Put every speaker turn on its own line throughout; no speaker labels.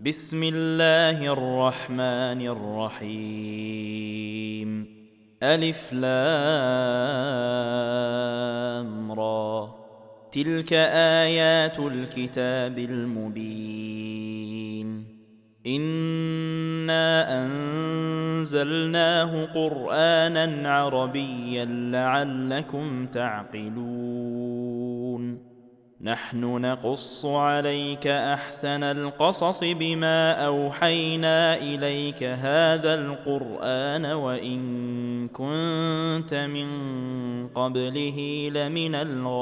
بسم الله الرحمن الرحيم. ألف لام را. تلك آيات الكتاب المبين. إنا أنزلناه قرآنا عربيا لعلكم تعقلون. نحن نقص عليك أحسن القصص بما أوحينا إليك هذا القرآن وإن كنت من قبله لمن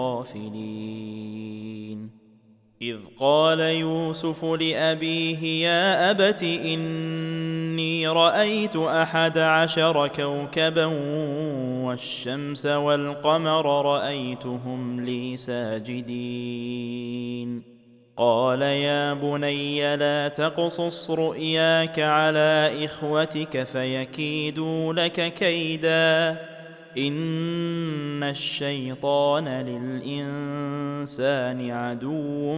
الغافلين. إذ قال يوسف لأبيه يا أبت إني رأيت 11 كوكبا والشمس والقمر رأيتهم لي ساجدين. قال يا بني لا تقصص رؤياك على إخوتك فيكيدوا لك كيدا إن الشيطان للإنسان عدو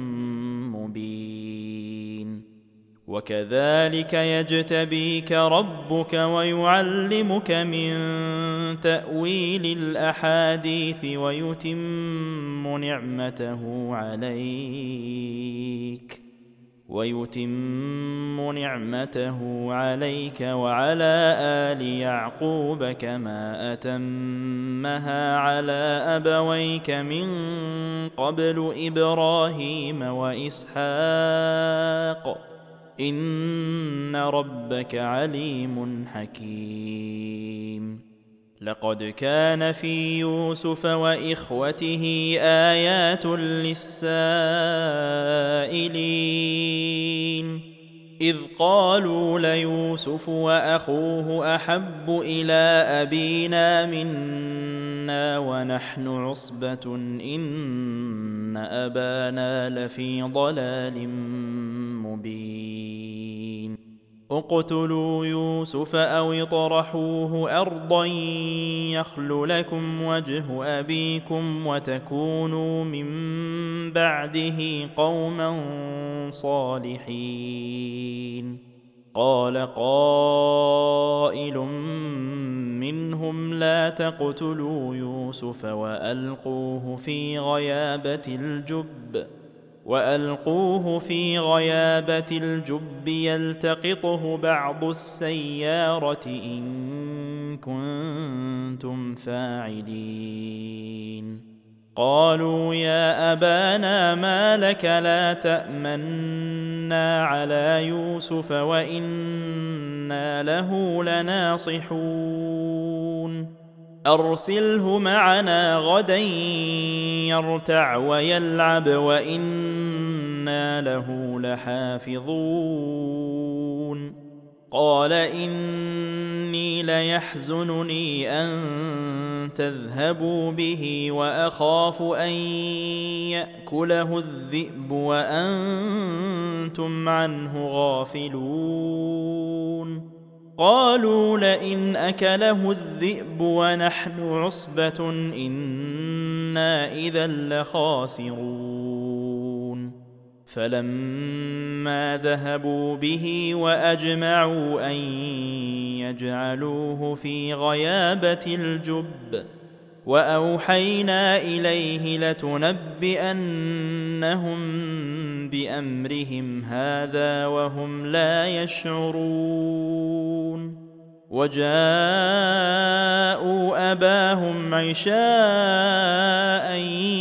مبين. وكذلك يجتبيك ربك ويعلمك من تأويل الأحاديث ويتم نعمته عليك وعلى آل يعقوب كما أتمها على أبويك من قبل إبراهيم وإسحاق إن ربك عليم حكيم. لقد كان في يوسف وإخوته آيات للسائلين إذ قالوا ليوسف وأخوه أحب إلى أبينا منا ونحن عصبة إن أبانا لفي ضلال مبين. اقتلوا يوسف أو اطرحوه أرضا يخل لكم وجه أبيكم وتكونوا من بعده قوما صالحين. قال قائل منهم لا تقتلوا يوسف وألقوه في غيابة الجب يلتقطه بعض السيارة إن كنتم فاعلين. قالوا يا أبانا ما لك لا تأمنا على يوسف وإنا له لناصحون. أرسله معنا غدا يرتع ويلعب وإنا له لحافظون. قال إني ليحزنني أن تذهبوا به وأخاف أن يأكله الذئب وأنتم عنه غافلون. قالوا لئن أكله الذئب ونحن عصبة إنا إذا لخاسرون. فلما ذهبوا به وأجمعوا أن يجعلوه في غيابة الجب وأوحينا إليه لتنبئنهم بأمرهم هذا وهم لا يشعرون. وجاءوا أباهم عشاء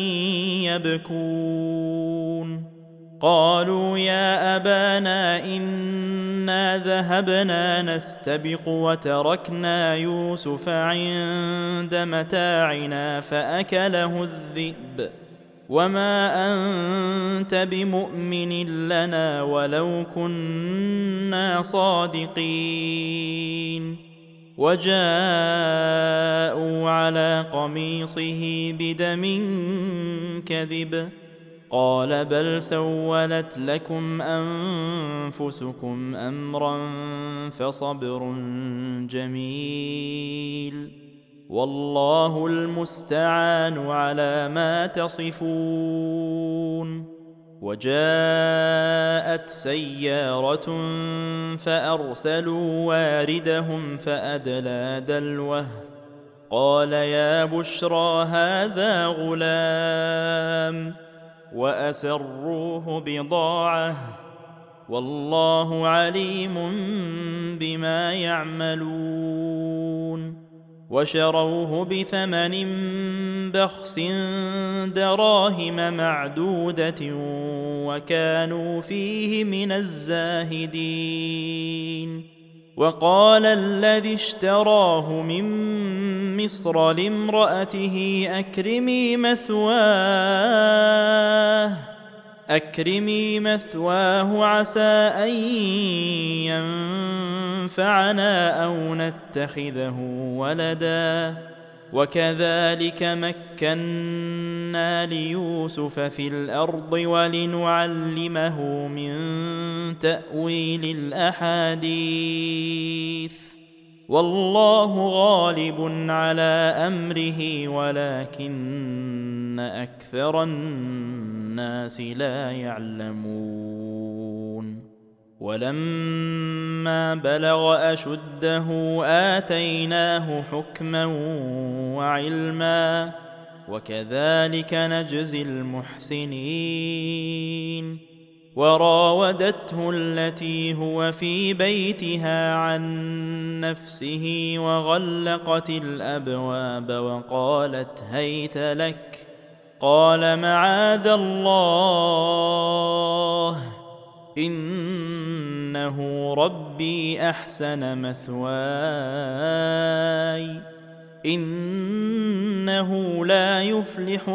يبكون. قالوا يا أبانا إنا ذهبنا نستبق وتركنا يوسف عند متاعنا فأكله الذئب وما أنت بمؤمن لنا ولو كنا صادقين. وجاءوا على قميصه بدم كذب قال بل سولت لكم أنفسكم أمرا فصبر جميل والله المستعان على ما تصفون. وجاءت سيارة فأرسلوا واردهم فأدلى دلوه قال يا بشرى هذا غلام وأسروه بضاعة والله عليم بما يعملون وشروه بثمن بخس دراهم معدودة وكانوا فيه من الزاهدين وقال الذي اشتراه من مصر لامرأته أكرمي مثواه عسى أن ينفعنا أو نتخذه ولدا وكذلك مكنا ليوسف في الأرض ولنعلمه من تأويل الأحاديث والله غالب على أمره ولكن أكثر الناس لا يعلمون ولما بلغ أشده آتيناه حكما وعلما وكذلك نجزي المحسنين وراودته التي هو في بيتها عن نفسه وغلقت الأبواب وقالت هيت لك قال معاذ الله إنه ربي أحسن مثواي إنه لا يفلح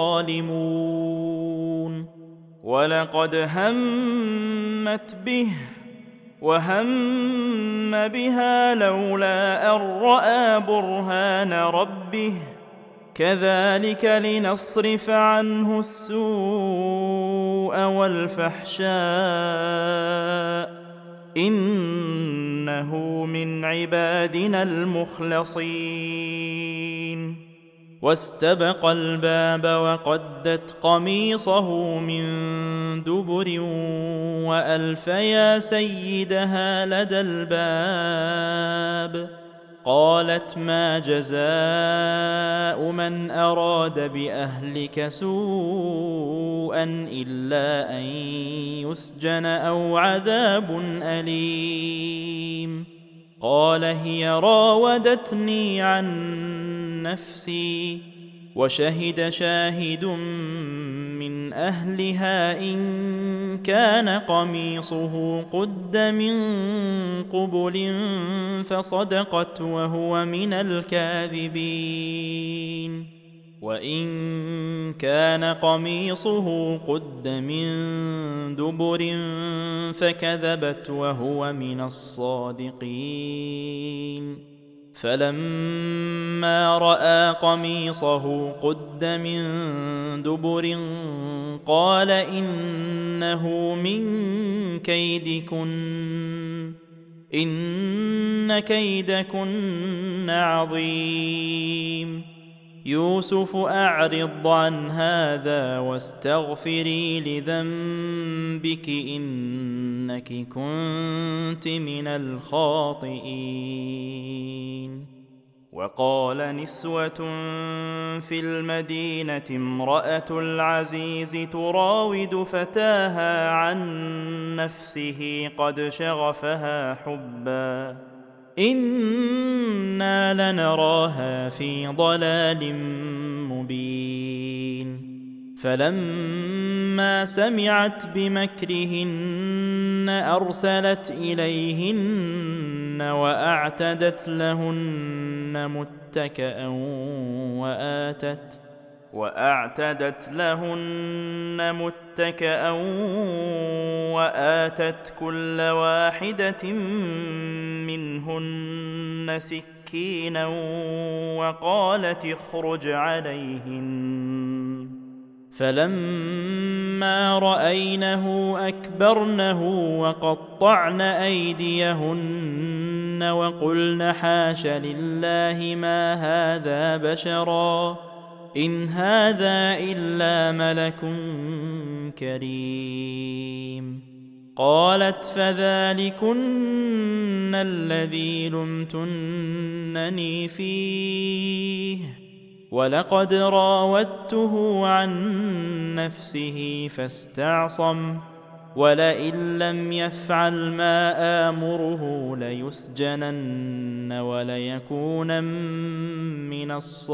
الظالمون ولقد همت به وهم بها لولا أن رأى برهان ربه كذلك لنصرف عنه السوء والفحشاء إنه من عبادنا المخلصين واستبق الباب وقدت قميصه من دبر وألف يا سيدها لدى الباب قالت ما جزاء من أراد بأهلك سوءا إلا أن يسجن أو عذاب أليم قال هي راودتني عن نفسي وشهد شاهد من أهلها إن كان قميصه قد من قبل فصدقت وهو من الكاذبين وإن كان قميصه قد من دبر فكذبت وهو من الصادقين فلما رأى قميصه قد من دبر قال إنه من كيدكن إن كيدكن عظيم يوسف أعرض عن هذا واستغفري لذنبك إنك كنت من الخاطئين وقال نسوة في المدينة امرأة العزيز تراود فتاها عن نفسه قد شغفها حبا إنا لنراها في ضلال مبين فلما سمعت بمكرهن أرسلت إليهن وأعتدت لهن متكأ وآتت كل واحدة منهن سكينا وقالت اخرج عليهن فلما رأينه أكبرنه وقطعن أيديهن وقلن حاش لله ما هذا بشرا إن هذا إلا ملك كريم. قالت فذلكن الذي لمتنني فيه ولقد راودته عن نفسه فاستعصم ولئن لم يفعل ما آمره ليسجنن وليكونن من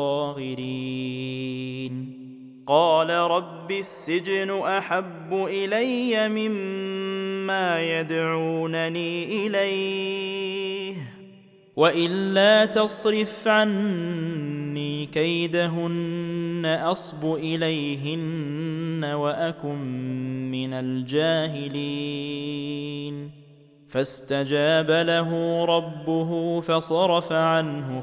الصاغرين. قال رب السجن أحب إلي مما يدعونني إليه وإلا تصرف عني كيدهن أصب إليهن وأكن من الجاهلين. فاستجاب له ربه فصرف عنه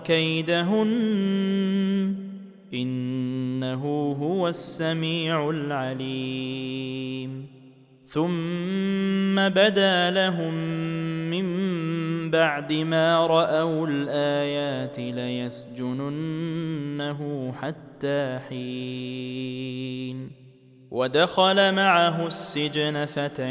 كيدهن إنه هو السميع العليم. ثم بدا لهم من بعد ما رأوا الآيات ليسجننه حتى حين. ودخل معه السجن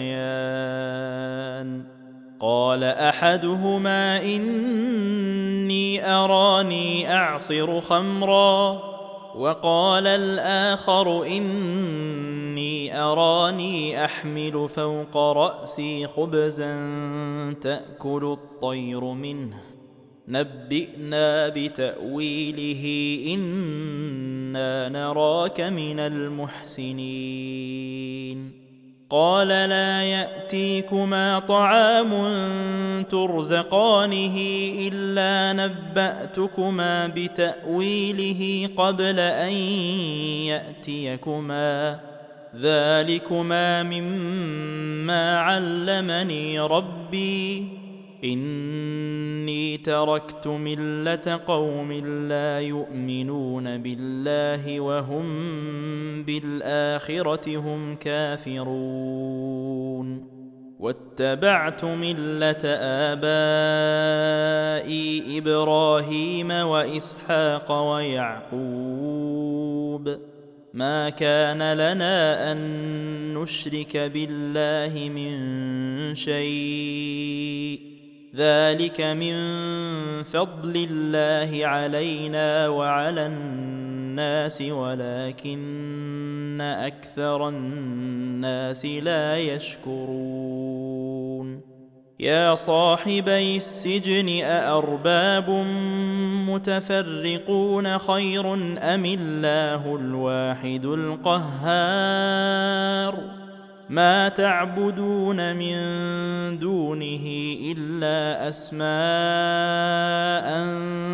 فتيان قال أحدهما إني أراني أعصر خمرا وقال الآخر إني أراني أحمل فوق رأسي خبزا تأكل الطير منه نبئنا بتأويله إنا نراك من المحسنين. قال لا يأتيكما طعام ترزقانه إلا نبأتكما بتأويله قبل أن يأتيكما ذلكما مما علمني ربي إني تركت ملة قوم لا يؤمنون بالله وهم بالآخرة هم كافرون. واتبعت ملة آبائي إبراهيم وإسحاق ويعقوب ما كان لنا أن نشرك بالله من شيء ذلك من فضل الله علينا وعلى الناس ولكن أكثر الناس لا يشكرون. يا صاحبي السجن أأرباب متفرقون خير أم الله الواحد القهار ما تعبدون من دونه إلا أسماء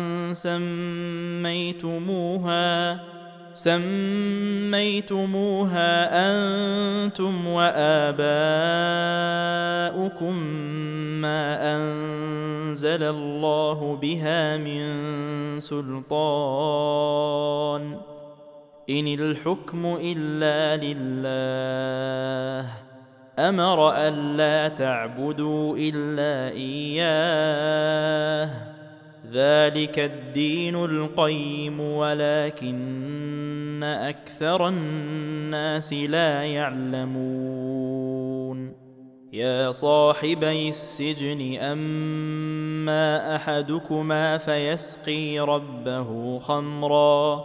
سميتموها أنتم وآباؤكم ما أنزل الله بها من سلطان إن الحكم إلا لله أمر ألا تعبدوا إلا إياه ذلك الدين القيم ولكن أكثر الناس لا يعلمون. يا صاحبي السجن أما أحدكما فيسقي ربه خمرا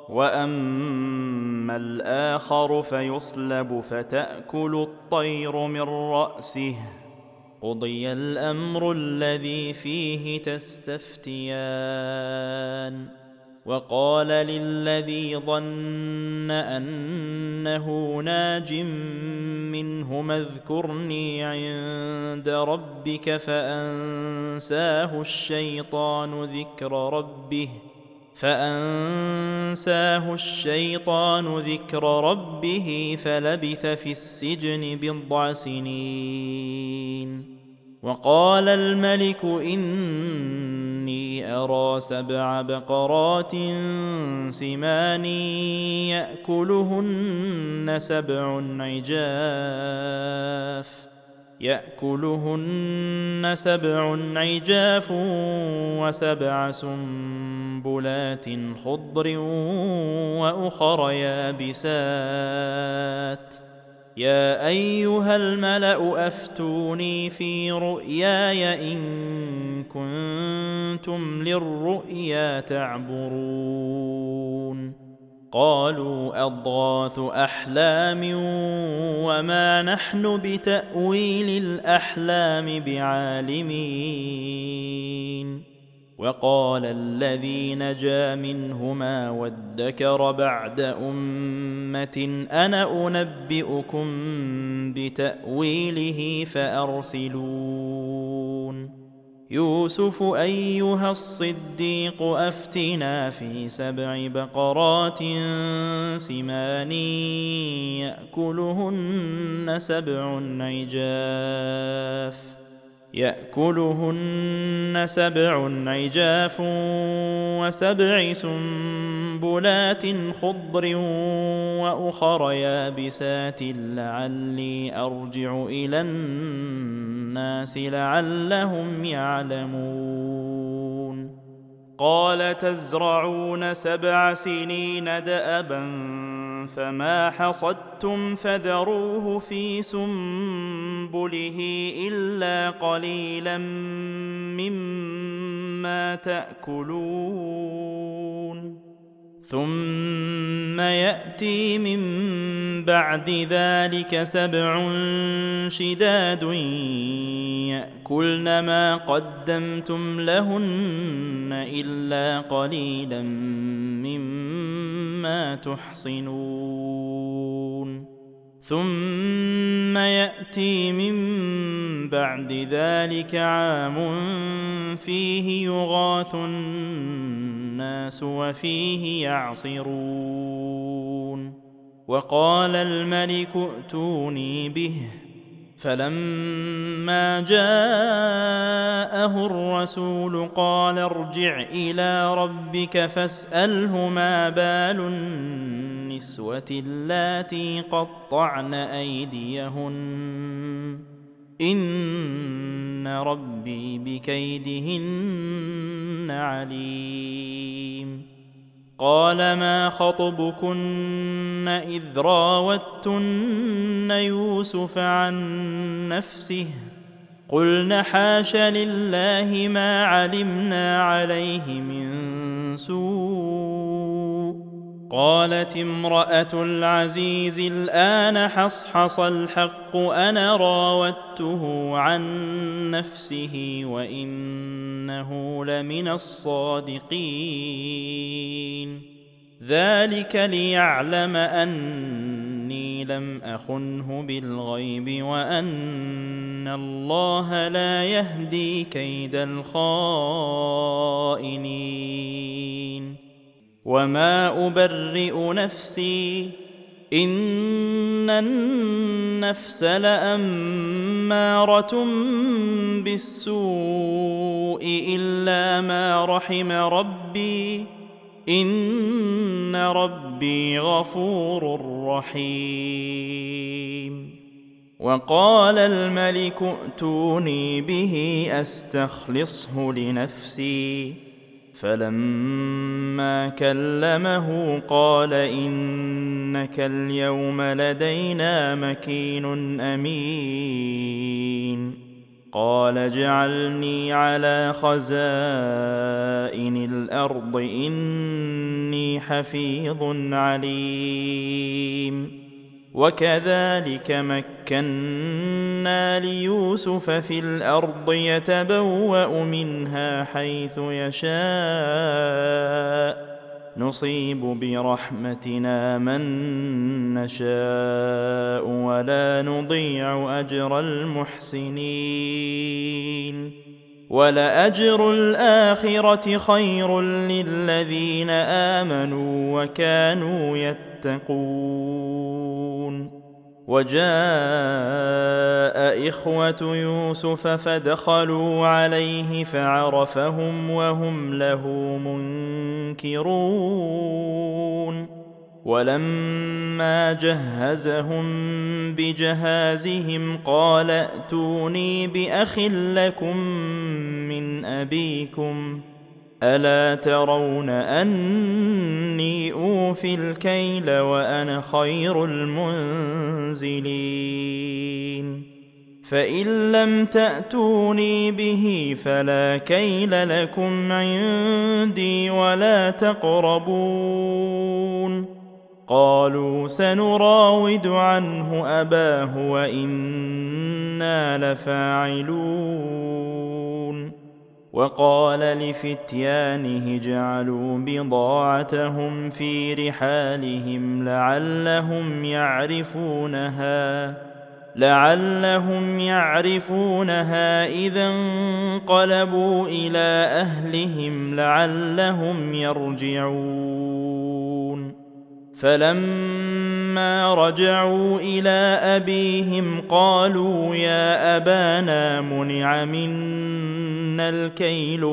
وأما الآخر فيصلب فتأكل الطير من رأسه قضي الأمر الذي فيه تستفتيان. وقال للذي ظن أنه ناج منهما اذكرني عند ربك فأنساه الشيطان ذكر ربه فلبث في السجن بضع سنين. وقال الملك إني أرى 7 بقرات سمان يأكلهن 7 عجاف و7 سنبلات سنبلات خضر وأخر يابسات يا أيها الملأ أفتوني في رؤياي إن كنتم للرؤيا تعبرون قالوا أضغاث أحلام وما نحن بتأويل الأحلام بعالمين وقال الذي نجا منهما وادكر بعد أمة أنا أنبئكم بتأويله فأرسلون يوسف أيها الصديق أفتنا في 7 بقرات سمان يأكلهن 7 عجاف و7 سنبلات خضر وأخر يابسات لعلي أرجع إلى الناس لعلهم يعلمون قال تزرعون 7 سنين دأبا فما حصدتم فذروه في سنبله إلا قليلا مما تأكلون ثم يأتي من بعد ذلك 7 شداد يأكلن ما قدمتم لهن إلا قليلا مما تحصنون ثم يأتي من بعد ذلك عام فيه يغاث الناس وفيه يعصرون وقال الملك ائتوني به فلما جاءه الرسول قال ارجع إلى ربك فاسأله ما بال النسوة اللاتي قطعن أيديهن إن ربي بكيدهن عليم قال ما خطبكن إذ راوتن يوسف عن نفسه قلن حاش لله ما علمنا عليه من سوء قالت امرأة العزيز الآن حصحص الحق أنا راودته عن نفسه وإنه لمن الصادقين ذلك ليعلم أني لم أخنه بالغيب وأن الله لا يهدي كيد الخائنين وما أبرئ نفسي إن النفس لأمارة بالسوء إلا ما رحم ربي إن ربي غفور رحيم وقال الملك ائتوني به أستخلصه لنفسي فلما كلمه قال إنك اليوم لدينا مكين أمين قال اجعلني على خزائن الأرض إني حفيظ عليم وكذلك مكنا ليوسف في الأرض يتبوأ منها حيث يشاء نصيب برحمتنا من نشاء ولا نضيع أجر المحسنين ولأجر الآخرة خير للذين آمنوا وكانوا يتقون وجاء إخوة يوسف فدخلوا عليه فعرفهم وهم له منكرون ولما جهزهم بجهازهم قال ائتوني بأخ لكم من أبيكم ألا ترون أني أوفي الكيل وأنا خير المنزلين فإن لم تأتوني به فلا كيل لكم عندي ولا تقربون قالوا سنراود عنه أباه وإنا لفاعلون وقال لفتيانه اجعلوا بضاعتهم في رحالهم لعلهم يعرفونها إذا انقلبوا إلى أهلهم لعلهم يرجعون فلما رجعوا إلى أبيهم قالوا يا أبانا منع منا الكيل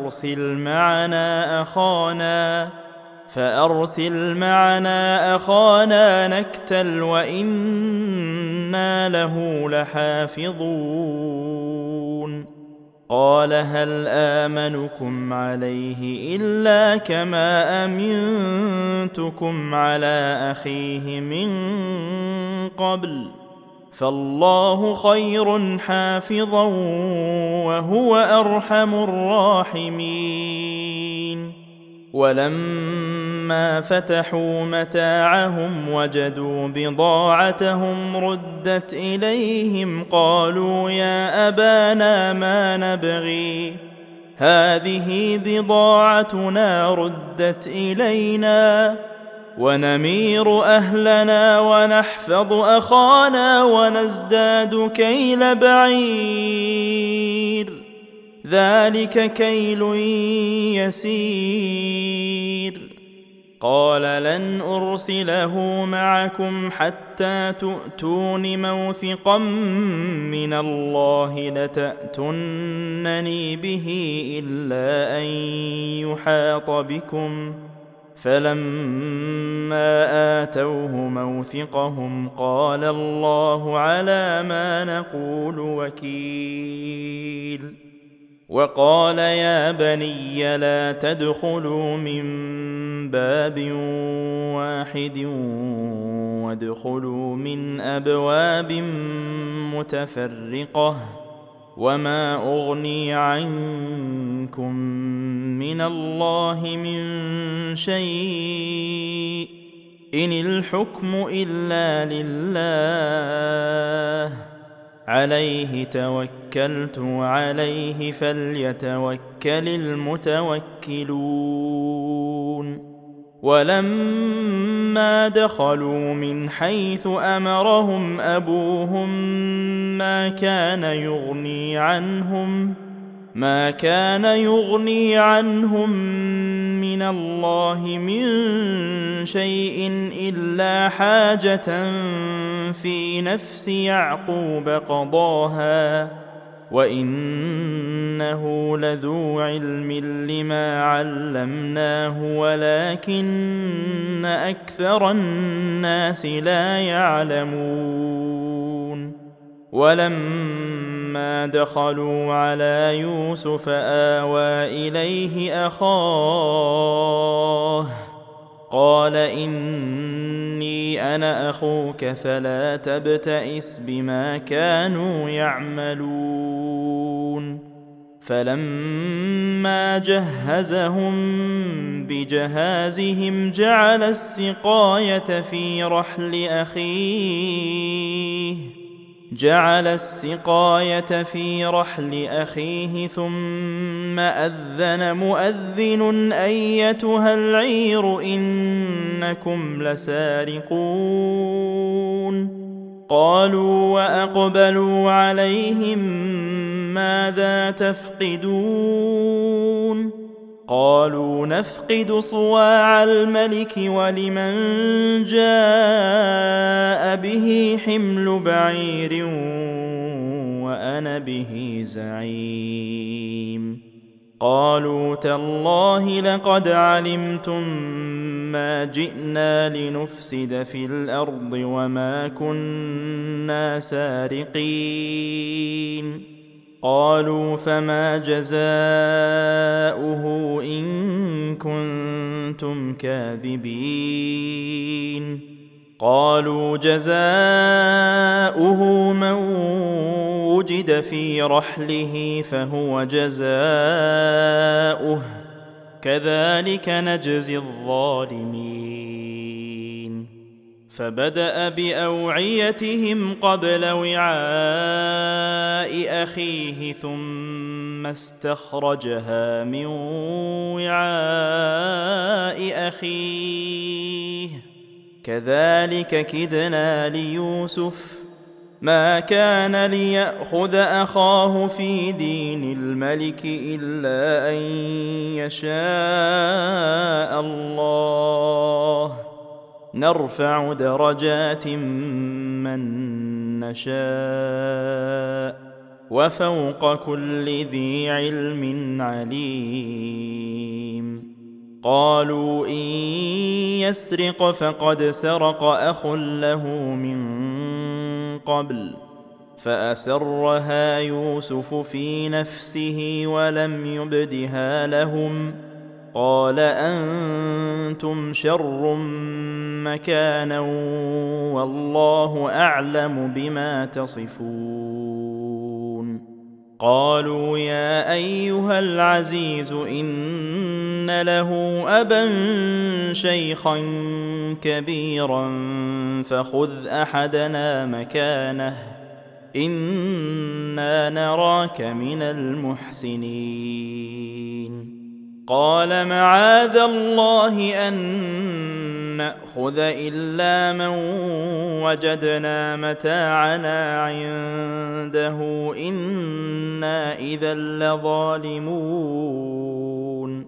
فأرسل معنا أخانا نكتل وإنا له لحافظون قال هل آمنكم عليه إلا كما أمنتكم على أخيه من قبل فالله خير حافظا وهو أرحم الراحمين ولما فتحوا متاعهم وجدوا بضاعتهم ردت إليهم قالوا يا أبانا ما نبغي هذه بضاعتنا ردت إلينا ونمير أهلنا ونحفظ أخانا ونزداد كيل بعير ذلك كيل يسير قال لن أرسله معكم حتى تؤتون موثقا من الله لتأتونني به إلا أن يحاط بكم فلما آتوه موثقهم قال الله على ما نقول وكيل وقال يا بني لا تدخلوا من باب واحد وادخلوا من أبواب متفرقة وما أغني عنكم من الله من شيء إن الحكم إلا لله عليه توكلت وعليه فليتوكل المتوكلون ولما دخلوا من حيث أمرهم أبوهم ما كان يغني عنهم من الله من شيء إلا حاجة في نفس يعقوب قضاها وإنه لذو علم لما علمناه ولكن أكثر الناس لا يعلمون ولما دخلوا على يوسف آوى إليه أخاه قال إني أنا أخوك فلا تبتئس بما كانوا يعملون فلما جهزهم بجهازهم جعل السقاية في رحل أخيه ثم أذن مؤذن أيتها العير إنكم لسارقون قالوا وأقبلوا عليهم ماذا تفقدون قالوا نفقد صواع الملك ولمن جاء به حمل بعير وأنا به زعيم قالوا تالله لقد علمتم ما جئنا لنفسد في الأرض وما كنا سارقين قالوا فما جزاؤه إن كنتم كاذبين قالوا جزاؤه من وجد في رحله فهو جزاؤه كذلك نجزي الظالمين فبدأ بأوعيتهم قبل وعاء أخيه ثم استخرجها من وعاء أخيه كذلك كدنا ليوسف ما كان ليأخذ أخاه في دين الملك إلا أن يشاء الله نرفع درجات من نشاء وفوق كل ذي علم عليم قالوا إن يسرق فقد سرق أخ له من قبل فأسرها يوسف في نفسه ولم يبدها لهم قال أنتم شر مكانا والله أعلم بما تصفون قالوا يا أيها العزيز إن له أبا شيخا كبيرا فخذ أحدنا مكانه إنا نراك من المحسنين قال معاذ الله أن نأخذ إلا من وجدنا متاعنا عنده إنا إذا لظالمون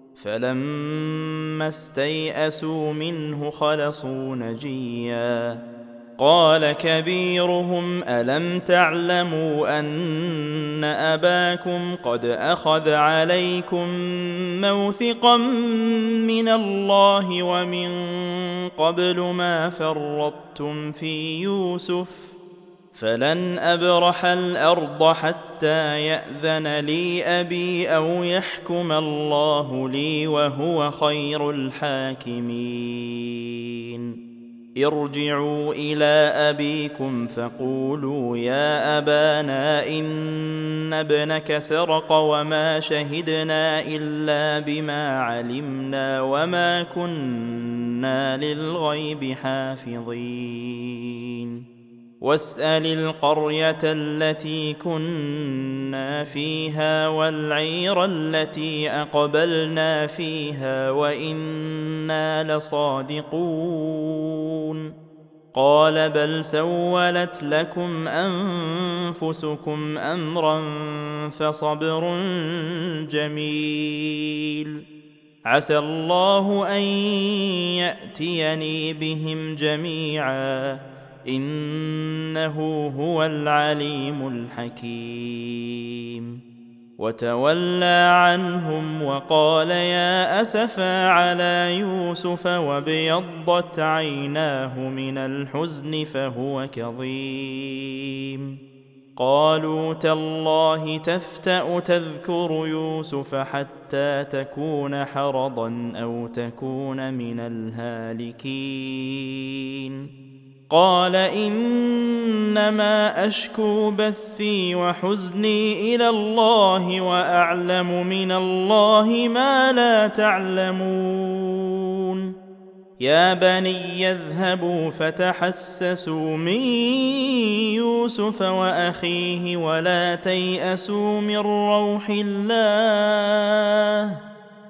فلما استيئسوا منه خلصوا نجيا قال كبيرهم ألم تعلموا أن أباكم قد أخذ عليكم موثقا من الله ومن قبل ما فرطتم في يوسف فلن أبرح الأرض حتى يأذن لي أبي أو يحكم الله لي وهو خير الحاكمين ارجعوا إلى أبيكم فقولوا يا أبانا إن ابنك سرق وما شهدنا إلا بما علمنا وما كنا للغيب حافظين واسأل القرية التي كنا فيها والعير التي أقبلنا فيها وإنا لصادقون قال بل سولت لكم أنفسكم أمرا فصبر جميل عسى الله أن يأتيني بهم جميعا إنه هو العليم الحكيم وتولى عنهم وقال يا أسفا على يوسف وابيضت عيناه من الحزن فهو كظيم قالوا تالله تفتأ تذكر يوسف حتى تكون حرضا أو تكون من الهالكين قال إنما أشكو بثي وحزني إلى الله وأعلم من الله ما لا تعلمون يا بني اذهبوا فتحسسوا من يوسف وأخيه ولا تيأسوا من روح الله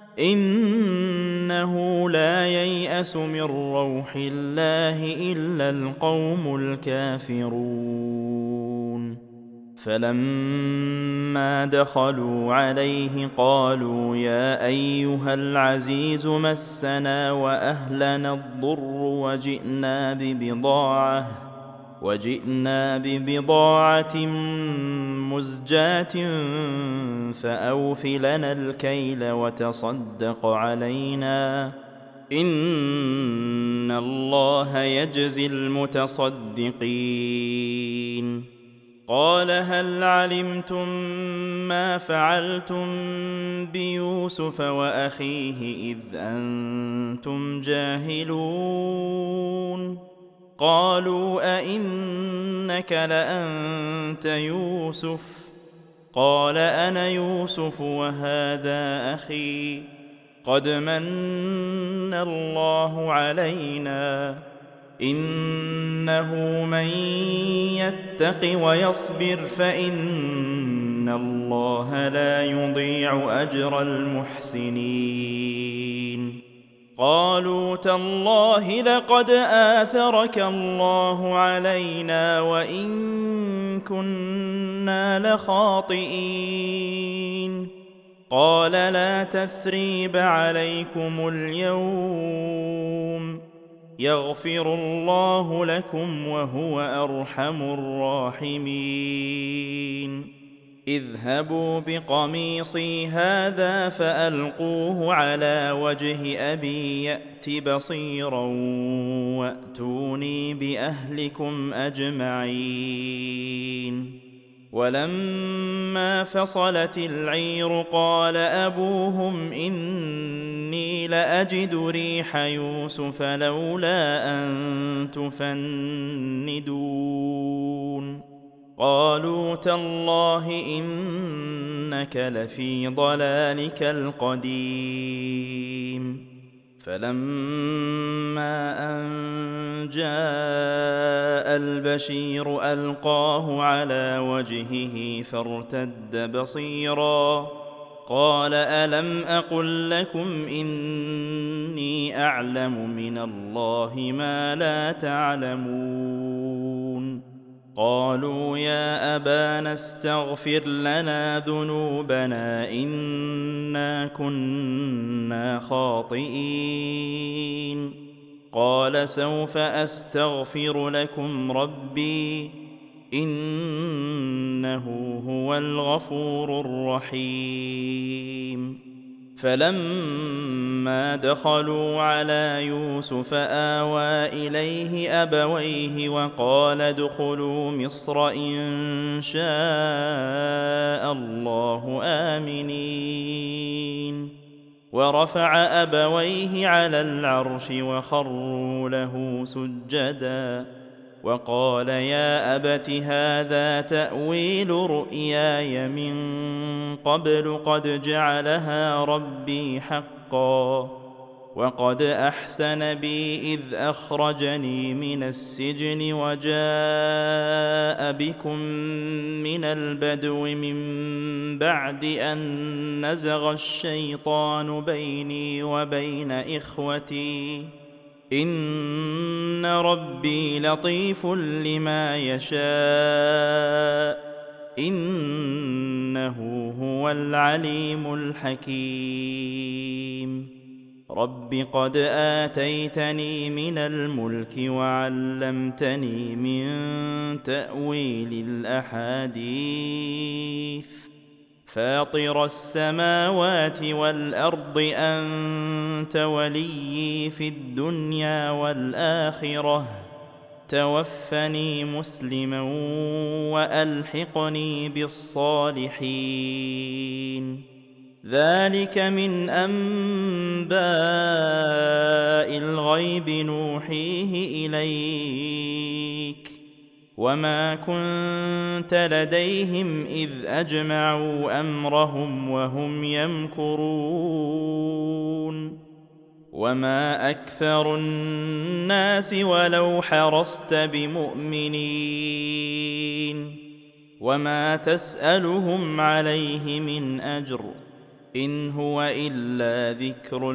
إنه لا ييأس من روح الله إلا القوم الكافرون فلما دخلوا عليه قالوا يا أيها العزيز مسنا وأهلنا الضر وجئنا ببضاعة مزجاة فأوف لنا الكيل وتصدق علينا إن الله يجزي المتصدقين قال هل علمتم ما فعلتم بيوسف وأخيه إذ أنتم جاهلون قالوا أئنك لأنت يوسف قال أنا يوسف وهذا أخي قد من الله علينا إنه من يتق ويصبر فإن الله لا يضيع أجر المحسنين قالوا تالله لقد آثرك الله علينا وإن كنا لخاطئين قال لا تثريب عليكم اليوم يغفر الله لكم وهو أرحم الراحمين اذهبوا بقميصي هذا فألقوه على وجه أبي يأت بصيرا وأتوني بأهلكم أجمعين ولما فصلت العير قال أبوهم إني لأجد ريح يوسف لولا أن تفندون قالوا تالله إنك لفي ضلالك القديم فلما أن جاء البشير ألقاه على وجهه فارتد بصيرا قال ألم أقل لكم إني أعلم من الله ما لا تعلمون قالوا يا أبانا استغفر لنا ذنوبنا إنا كنا خاطئين قال سوف أستغفر لكم ربي إنه هو الغفور الرحيم فلما دخلوا على يوسف آوى إليه أبويه وقال ادخلوا مصر إن شاء الله آمنين ورفع أبويه على العرش وخروا له سجدا وقال يا أبت هذا تأويل رؤياي من قبل قد جعلها ربي حقا وقد أحسن بي إذ أخرجني من السجن وجاء بكم من البدو من بعد أن نزغ الشيطان بيني وبين إخوتي إن ربي لطيف لما يشاء إنه هو العليم الحكيم رب قد آتيتني من الملك وعلمتني من تأويل الأحاديث فاطر السماوات والأرض أنت وليي في الدنيا والآخرة توفني مسلما وألحقني بالصالحين ذلك من أنباء الغيب نوحيه إليك وما كنت لديهم إذ أجمعوا أمرهم وهم يمكرون وما أكثر الناس ولو حرصت بمؤمنين وما تسألهم عليه من أجر إن هو إلا ذكر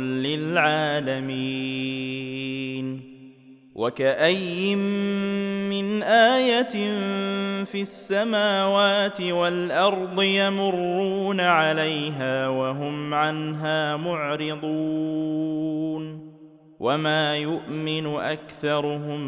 للعالمين وكأي من آية في السماوات والأرض يمرون عليها وهم عنها معرضون وما يؤمن أكثرهم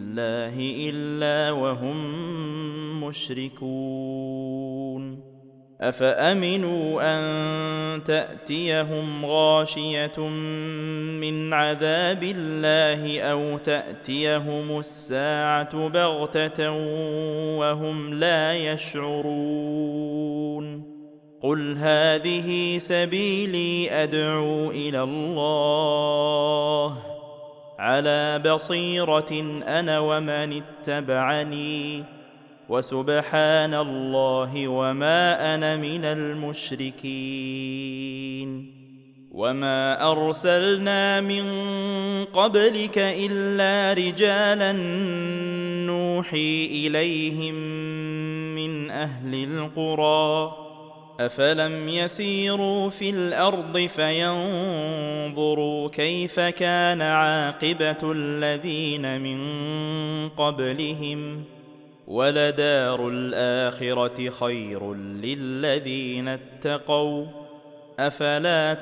بالله إلا وهم مشركون أفأمنوا أن تأتيهم غاشية من عذاب الله أو تأتيهم الساعة بغتة وهم لا يشعرون قل هذه سبيلي أدعو إلى الله على بصيرة أنا ومن اتبعني وسبحان الله وما أنا من المشركين وما أرسلنا من قبلك إلا رجالا نوحي إليهم من أهل القرى أفلم يسيروا في الأرض فينظروا كيف كان عاقبة الذين من قبلهم ولدار الآخرة خير للذين اتقوا أفلا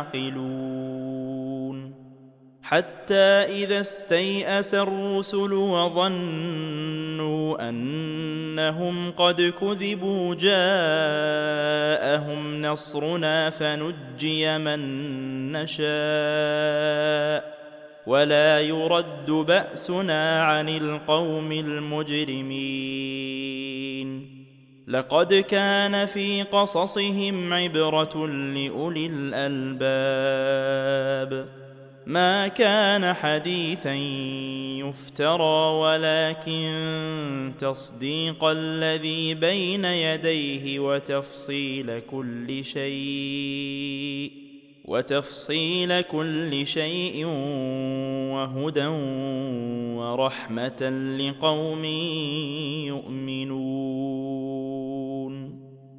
تعقلون حتى إذا استيأس الرسل وظنوا أنهم قد كذبوا جاءهم نصرنا فنجي من نشاء ولا يرد بأسنا عن القوم المجرمين لقد كان في قصصهم عبرة لأولي الألباب ما كان حديثا يفترى ولكن تصديق الذي بين يديه وتفصيل كل شيء وهدى ورحمة لقوم يؤمنون